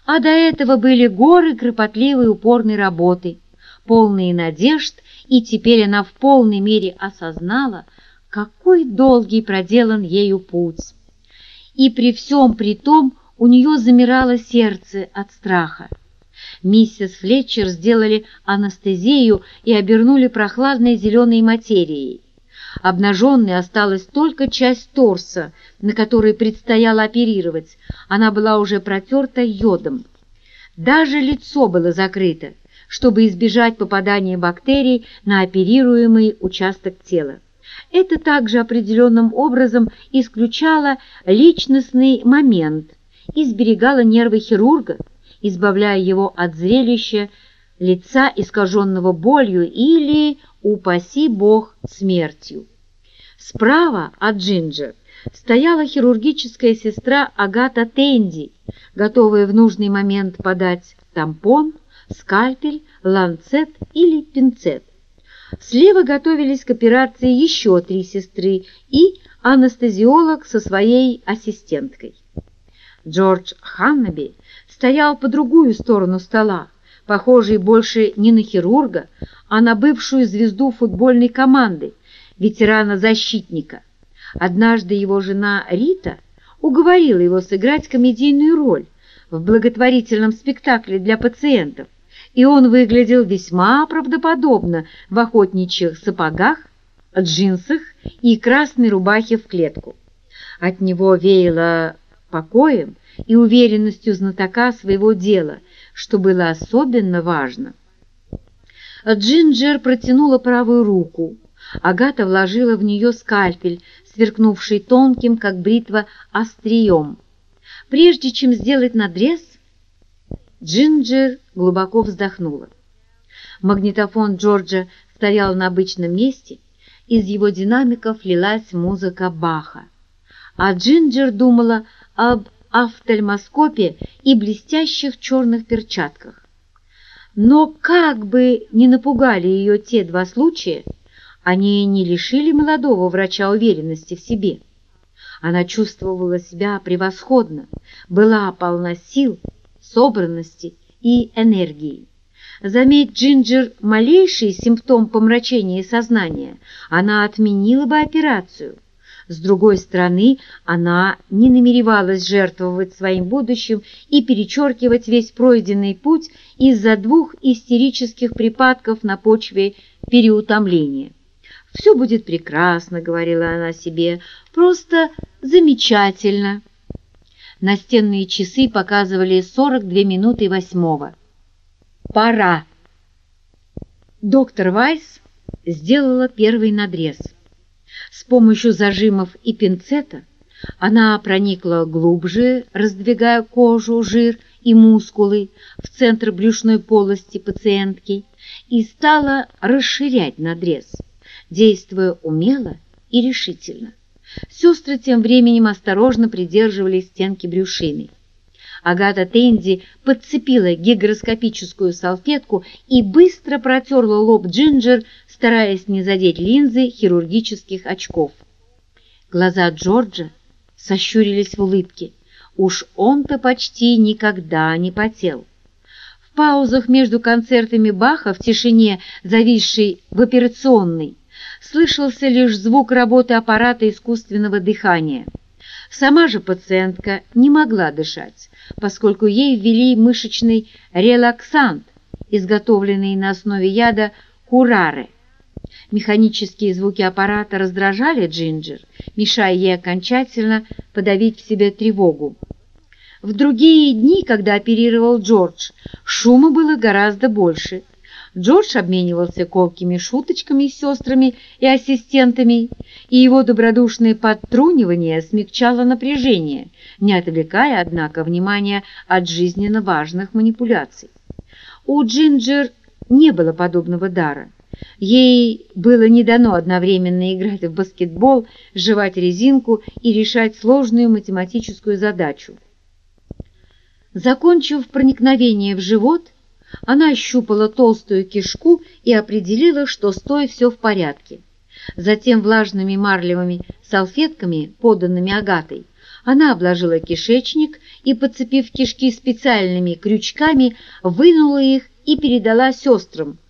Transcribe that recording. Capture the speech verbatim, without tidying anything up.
А до этого были горы кропотливой упорной работы, полные надежд, и теперь она в полной мере осознала, какой долгий проделан ею путь. И при всем при том у нее замирало сердце от страха. Миссис Флетчер сделали анестезию и обернули прохладной зеленой материей. Обнаженной осталась только часть торса, на которой предстояло оперировать. Она была уже протерта йодом. Даже лицо было закрыто, чтобы избежать попадания бактерий на оперируемый участок тела. Это также определенным образом исключало личностный момент и сберегало нервы хирурга, избавляя его от зрелища лица, искаженного болью или, упаси бог, смертью. Справа от Джинджер стояла хирургическая сестра Агата Тенди, готовая в нужный момент подать тампон, скальпель, ланцет или пинцет. Слева готовились к операции еще три сестры и анестезиолог со своей ассистенткой. Джордж Ханнаби стоял по другую сторону стола, похожий больше не на хирурга, а на бывшую звезду футбольной команды, ветерана-защитника. Однажды его жена Рита уговорила его сыграть комедийную роль в благотворительном спектакле для пациентов, и он выглядел весьма правдоподобно в охотничьих сапогах, джинсах и красной рубахе в клетку. От него веяло покоем и уверенностью знатока своего дела, что было особенно важно. Джинджер протянула правую руку. Агата вложила в нее скальпель, сверкнувший тонким, как бритва, острием. Прежде чем сделать надрез, Джинджер глубоко вздохнула. Магнитофон Джорджа стоял на обычном месте, из его динамиков лилась музыка Баха, а Джинджер думала об офтальмоскопе и блестящих черных перчатках. Но как бы ни напугали ее те два случая, они не лишили молодого врача уверенности в себе. Она чувствовала себя превосходно, была полна сил, собранности и энергии. Заметь Джинджер малейший симптом помрачения сознания, она отменила бы операцию. С другой стороны, она не намеревалась жертвовать своим будущим и перечеркивать весь пройденный путь из-за двух истерических припадков на почве переутомления. «Все будет прекрасно», — говорила она себе, — «просто замечательно». Настенные часы показывали сорок две минуты восьмого. «Пора». Доктор Вайс сделала первый надрез. С помощью зажимов и пинцета она проникла глубже, раздвигая кожу, жир и мускулы в центр брюшной полости пациентки, и стала расширять надрез, действуя умело и решительно. Сестры тем временем осторожно придерживали стенки брюшины. Агата Тенди подцепила гигроскопическую салфетку и быстро протерла лоб Джинджер, стараясь не задеть линзы хирургических очков. Глаза Джорджа сощурились в улыбке. Уж он-то почти никогда не потел. В паузах между концертами Баха в тишине, зависшей в операционной, слышался лишь звук работы аппарата искусственного дыхания. Сама же пациентка не могла дышать, поскольку ей ввели мышечный релаксант, изготовленный на основе яда кураре. Механические звуки аппарата раздражали Джинджер, мешая ей окончательно подавить в себе тревогу. В другие дни, когда оперировал Джордж, шума было гораздо больше. Джордж обменивался колкими шуточками с сестрами и ассистентами, и его добродушное подтрунивание смягчало напряжение, не отвлекая, однако, внимания от жизненно важных манипуляций. У Джинджер не было подобного дара. Ей было не дано одновременно играть в баскетбол, жевать резинку и решать сложную математическую задачу. Закончив проникновение в живот, она ощупала толстую кишку и определила, что с той все в порядке. Затем влажными марлевыми салфетками, поданными Агатой, Она обложила кишечник и, подцепив кишки специальными крючками, вынула их и передала сестрам,